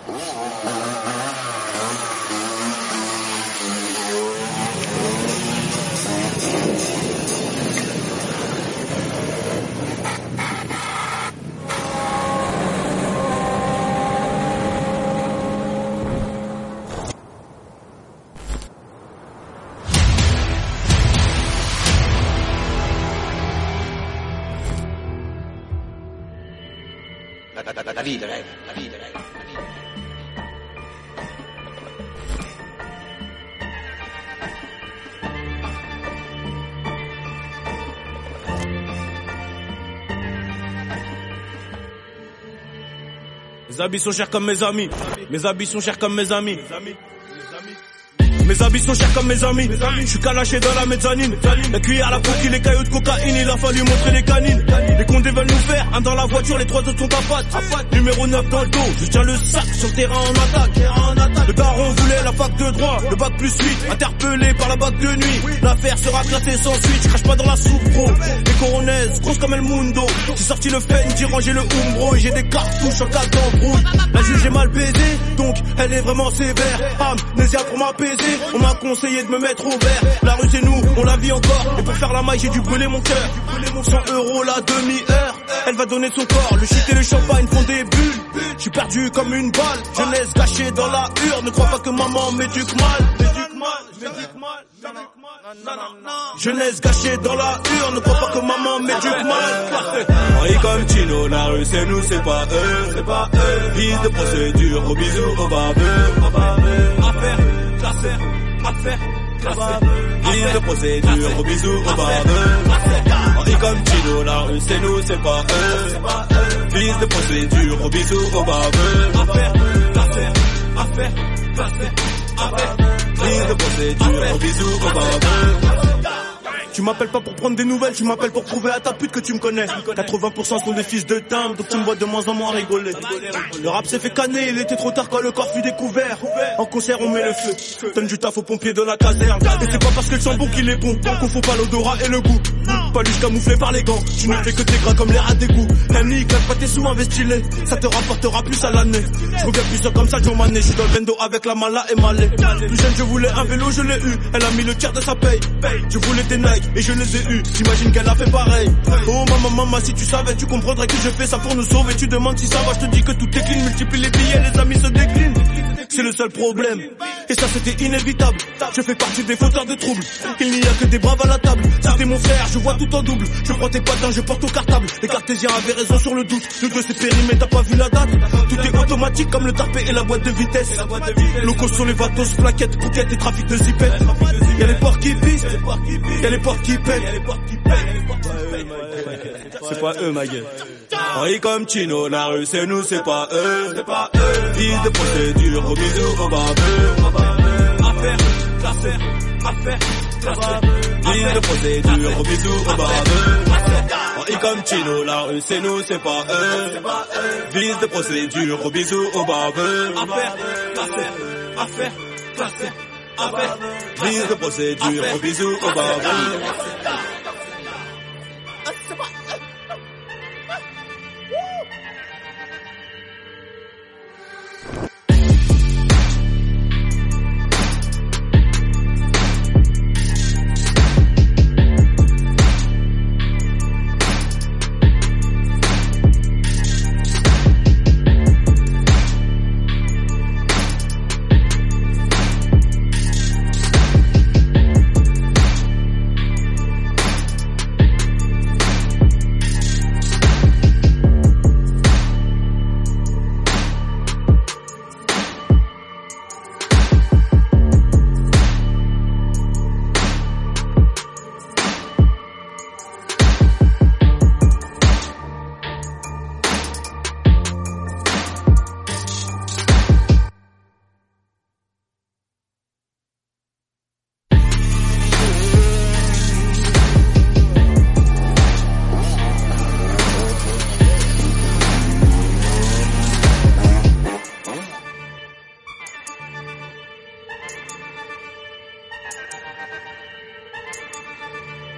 La vie de rêve, la vie de rêve, la vie de rêve. Mes habits sont chers comme mes amis. Mes habits sont chers comme mes amis. Mes habits sont chers comme mes amis. Je suis calaché dans la mezzanine. La cuillère, la coquille, les cailloux de cocaïne. Il a fallu montrer les canines. Les condés veulent nous faire un dans la voiture, les trois autres sont à patte. Numéro 9 dans le dos, je tiens le sac sur le terrain en attaque. Le baron voulait la fac de droit, le bac plus 8. Interpellé par la bac de nuit. L'affaire sera classée sans suite. Je crache pas dans la soupe, bro. Les coronaises, grosses comme El Mundo. J'ai sorti le fen, j'ai rangé le Umbro. Et j'ai des cartouches en cas d'embrouille. La juge est mal baisée, donc elle est vraiment sévère. Amnésia pour m'apaiser. On m'a conseillé de me mettre au vert. La rue c'est nous, on la vit encore. Et pour faire la maille j'ai dû brûler mon cœur. 100 € la demi-heure. Elle va donner son corps, le shit et le champagne font des bulles. Je suis perdu comme une balle. Jeunesse gâchée dans la urne. Ne crois pas que maman m'éduque mal. Jeunesse gâchée dans la urne. Ne crois pas que maman m'éduque mal. Henri comme Chino, la rue c'est nous, c'est pas eux. Fils de procédure, au bisou, au baveux. Affaire, fils de procédure, au bisou, au baveux. Henri comme Chino, la rue c'est nous, c'est pas eux. Fils de procédure, au bisou, au baveux. Affaire, fils de procédure, au bisou, au baveux. Tu m'appelles pas pour prendre des nouvelles, tu m'appelles pour prouver à ta pute que tu me connais. 80% sont des fils de timbre, donc tu me vois de moins en moins rigoler. Le rap s'est fait canner, il était trop tard quand le corps fut découvert. En concert on met le feu, donne du taf aux pompiers de la caserne. Et c'est pas parce que le chambon qu'il est bon, qu'on faut pas l'odorat et le goût. Pas juste camouflé par les gants, tu ne fais que tes gras comme les rats d'égout. Henny, claque pas tes sous, investis-les, ça te rapportera plus à l'année. Je reviens plus comme ça, Joe Mané, je suis dans le bendo avec la mala et Malé. Plus jeune je voulais un vélo, je l'ai eu, elle a mis le tiers de sa paye. Je voulais des Nike et je les ai eus, j'imagine qu'elle a fait pareil. Oh maman, si tu savais, tu comprendrais que je fais ça pour nous sauver. Tu demandes si ça va, je te dis que tout est clean. Multiplie les billets, les amis se déclinent. C'est le seul problème, et ça c'était inévitable. Je fais partie des fauteurs de troubles. Il n'y a que des braves à la table. C'était mon frère, je vois tout en double. Je prends tes patins, je porte au cartable. Les cartésiens avaient raison sur le doute. Nous deux c'est périmé, t'as pas vu la date. Tout est automatique comme le tarpé et la boîte de vitesse. Locaux sur les vatos, plaquettes, bouquettes et trafic de zipettes. Y'a les porcs qui pissent, y'a les porcs qui pètent. C'est pas eux ma gueule. Henri comme Chino, la rue c'est nous, c'est pas eux. Fils de procédure, au bisou, au baveux. Affaire, fils de procédure, au bisou, au baveux. Henri comme Chino, la rue c'est nous, c'est pas eux. Fils de procédure, au bisou, au baveux. Affaire, fils de procédure, au bisou, au baveux.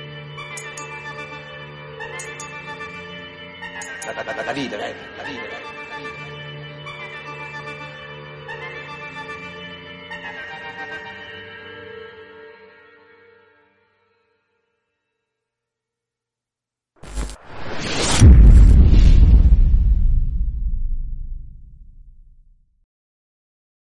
La vie de rêve, la vie de rêve.